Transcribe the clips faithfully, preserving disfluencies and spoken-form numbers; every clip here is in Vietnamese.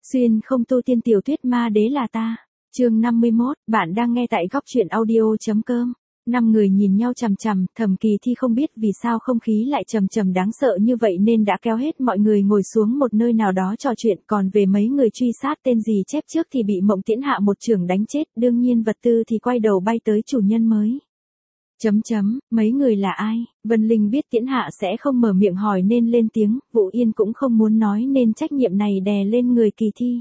Xuyên không tu tiên tiểu thuyết ma đế là ta. Chương năm mươi mốt, bạn đang nghe tại góc truyện audio chấm com. Năm người nhìn nhau chằm chằm, Thẩm Kỳ Thi không biết vì sao không khí lại trầm trầm đáng sợ như vậy nên đã kéo hết mọi người ngồi xuống một nơi nào đó trò chuyện, còn về mấy người truy sát tên gì chép trước thì bị Mộng Tiễn Hạ một chưởng đánh chết, đương nhiên vật tư thì quay đầu bay tới chủ nhân mới. Chấm chấm, mấy người là ai? Vân Linh biết Tiễn Hạ sẽ không mở miệng hỏi nên lên tiếng, Vũ Yên cũng không muốn nói nên trách nhiệm này đè lên người Kỳ Thi.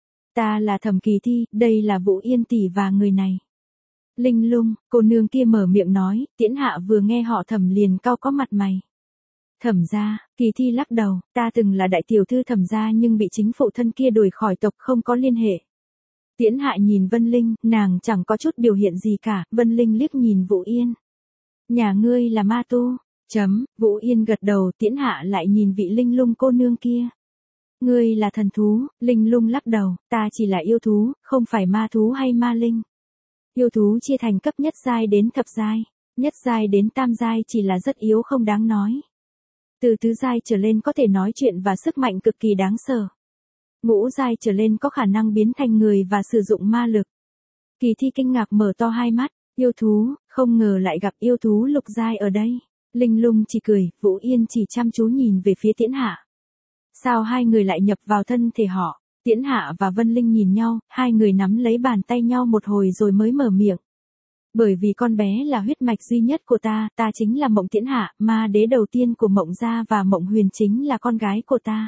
Ta là Thẩm Kỳ Thi, đây là Vũ Yên tỷ và người này. Linh Lung, cô nương kia mở miệng nói, Tiễn Hạ vừa nghe họ Thẩm liền cau có mặt mày. Thẩm gia, Kỳ Thi lắc đầu, ta từng là đại tiểu thư Thẩm gia nhưng bị chính phụ thân kia đuổi khỏi tộc, không có liên hệ. Tiễn Hạ nhìn Vân Linh, nàng chẳng có chút biểu hiện gì cả, Vân Linh liếc nhìn Vũ Yên. Nhà ngươi là ma tu, chấm, Vũ Yên gật đầu, Tiễn Hạ lại nhìn vị Linh Lung cô nương kia. Ngươi là thần thú, Linh Lung lắc đầu, ta chỉ là yêu thú, không phải ma thú hay ma linh. Yêu thú chia thành cấp nhất giai đến thập giai, nhất giai đến tam giai chỉ là rất yếu không đáng nói. Từ tứ giai trở lên có thể nói chuyện và sức mạnh cực kỳ đáng sợ. Ngũ giai trở lên có khả năng biến thành người và sử dụng ma lực. Kỳ Thi kinh ngạc mở to hai mắt, yêu thú, không ngờ lại gặp yêu thú lục giai ở đây. Linh Lung chỉ cười, Vũ Yên chỉ chăm chú nhìn về phía Tiễn Hạ. Sao hai người lại nhập vào thân thể họ? Tiễn Hạ và Vân Linh nhìn nhau, hai người nắm lấy bàn tay nhau một hồi rồi mới mở miệng. Bởi vì con bé là huyết mạch duy nhất của ta, ta chính là Mộng Tiễn Hạ, ma đế đầu tiên của Mộng gia và Mộng Huyền chính là con gái của ta.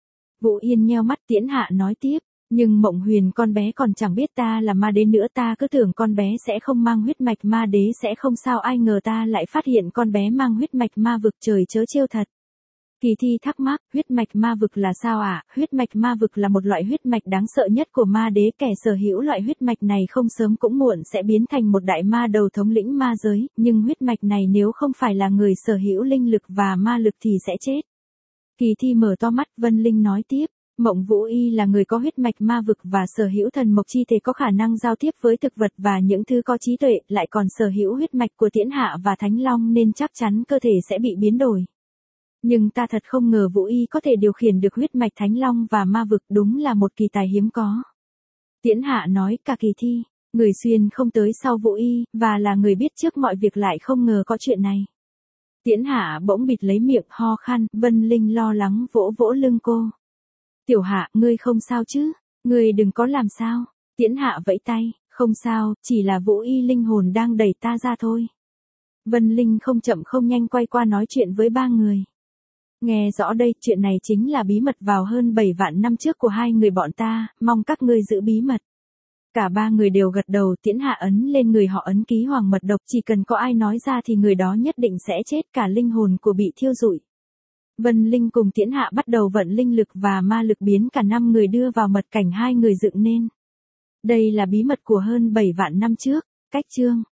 Vũ Yên nheo mắt, Tiễn Hạ nói tiếp, nhưng Mộng Huyền con bé còn chẳng biết ta là ma đế nữa, ta cứ tưởng con bé sẽ không mang huyết mạch ma đế sẽ không sao, ai ngờ ta lại phát hiện con bé mang huyết mạch ma vực, trời chớ trêu thật. Kỳ Thi thắc mắc, huyết mạch ma vực là sao ạ? À? Huyết mạch ma vực là một loại huyết mạch đáng sợ nhất của ma đế, kẻ sở hữu loại huyết mạch này không sớm cũng muộn sẽ biến thành một đại ma đầu thống lĩnh ma giới, nhưng huyết mạch này nếu không phải là người sở hữu linh lực và ma lực thì sẽ chết. Kỳ Thi mở to mắt, Vân Linh nói tiếp, Mộng Vũ Y là người có huyết mạch ma vực và sở hữu thần mộc chi thể, có khả năng giao tiếp với thực vật và những thứ có trí tuệ, lại còn sở hữu huyết mạch của Tiễn Hạ và Thánh Long nên chắc chắn cơ thể sẽ bị biến đổi. Nhưng ta thật không ngờ Vũ Y có thể điều khiển được huyết mạch Thánh Long và ma vực, đúng là một kỳ tài hiếm có. Tiễn Hạ nói, cả Kỳ Thi, người xuyên không tới sau Vũ Y, và là người biết trước mọi việc lại không ngờ có chuyện này. Tiễn Hạ bỗng bịt lấy miệng ho khan, Vân Linh lo lắng vỗ vỗ lưng cô. Tiểu Hạ, ngươi không sao chứ, ngươi đừng có làm sao. Tiễn Hạ vẫy tay, không sao, chỉ là Vũ Y linh hồn đang đẩy ta ra thôi. Vân Linh không chậm không nhanh quay qua nói chuyện với ba người. Nghe rõ đây, chuyện này chính là bí mật vào hơn bảy vạn năm trước của hai người bọn ta, mong các ngươi giữ bí mật. Cả ba người đều gật đầu, Tiễn Hạ ấn lên người họ ấn ký hoàng mật độc, chỉ cần có ai nói ra thì người đó nhất định sẽ chết, cả linh hồn của bị thiêu rụi. Vân Linh cùng Tiễn Hạ bắt đầu vận linh lực và ma lực biến cả năm người đưa vào mật cảnh hai người dựng nên. Đây là bí mật của hơn bảy vạn năm trước, cách chương.